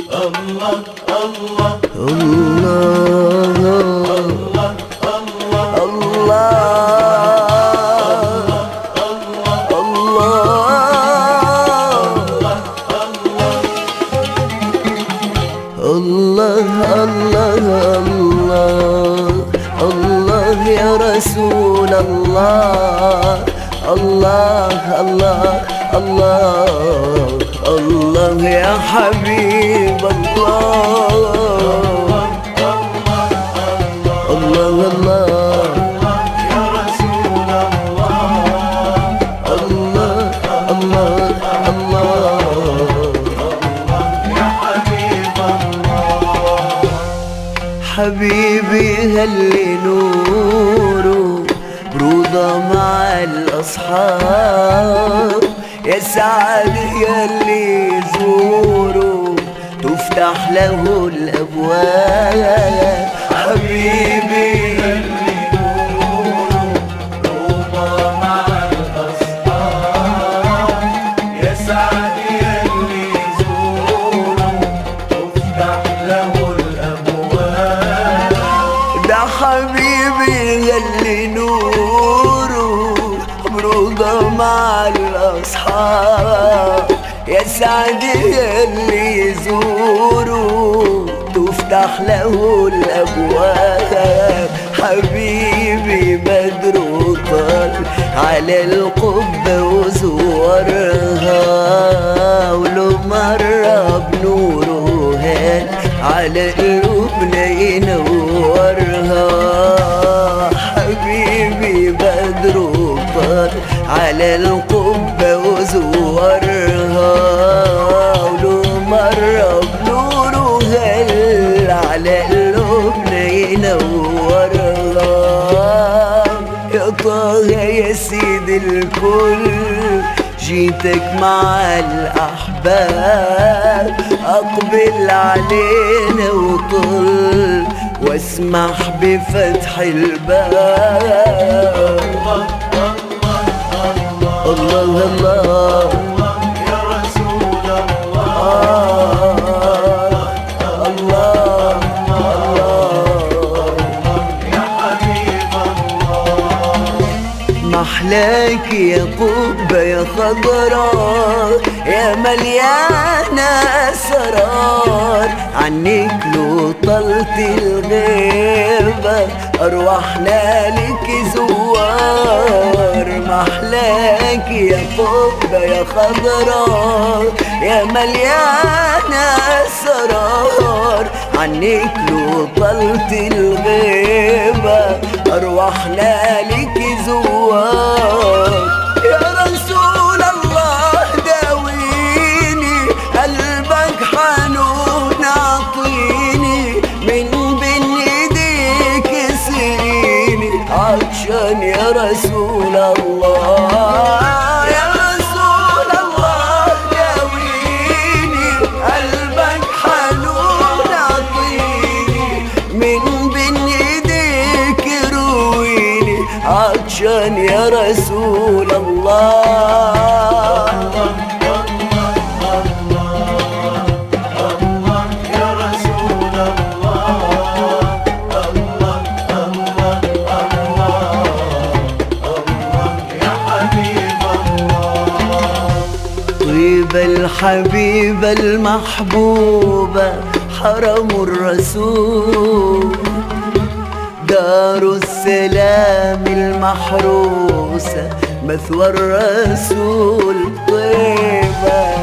الله الله الله يا رسول الله. الله الله الله الله يا حبيب الله. الله الله يا رسول الله. الله الله الله يا حبيب الله. حبيبي هاللي نوره برودة مع الأصحاب، يا سعد ياللي يزوره تفتح له الأبواب. حبيبي اللي نوره روضة مع الأصحاب، يا سعد يلي يزوره تفتح له الأبواب. ده حبيبي ياللي نوره برودة مع الأصحاب، يا سعد ياللي يزوره تفتح له الأبواب. حبيبي بدره طال على القبة وزورها، ولو مرة بنوره هان على قلوبنا ينورها. حبيبي بدره طال على القبة وزورها، ولو مرة بنوره هل على قلوبنا ينورها. يا طه يا سيد الكل جيتك مع الأحباب، أقبل علينا وطل واسمح بفتح الباب. الله الله يا رسول الله. الله يا حبيب الله. محلاك يا قبة يا خضراء، يا مليانة أسرار، عنك لو طلت الغيبة أرواحنا لك زوار. محلاك يا قبة يا خضراء، يا مليانة أسرار، عنك لو طلت الغيبة أرواحنا لك زوار. يا رسول الله داويني، قلبك حنون أعطيني، من بين ايديك سقيني عطشان يا رسول الله. يا رسول الله داويني، قلبك حنون أعطيني، من بين ايديك رويني عطشان يا رسول الله. يا رسول الله. يا حبيب الله. طيبة الحبيبة المحبوبة حرم الرسول، دار السلام المحروسة مثوى الرسول. طيبة